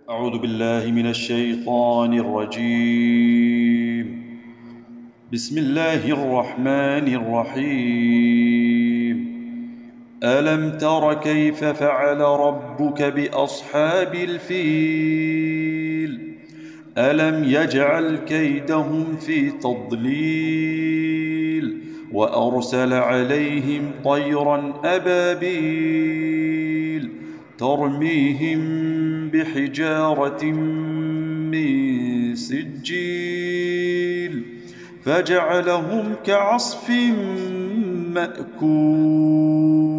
أعوذ بالله من الشيطان الرجيم. بسم الله الرحمن الرحيم. ألم تر كيف فعل ربك بأصحاب الفيل؟ ألم يجعل كيدهم في تضليل وأرسل عليهم طيرا أبابيل ترميهم بحجارة من سجيل فجعلهم كعصف مأكول.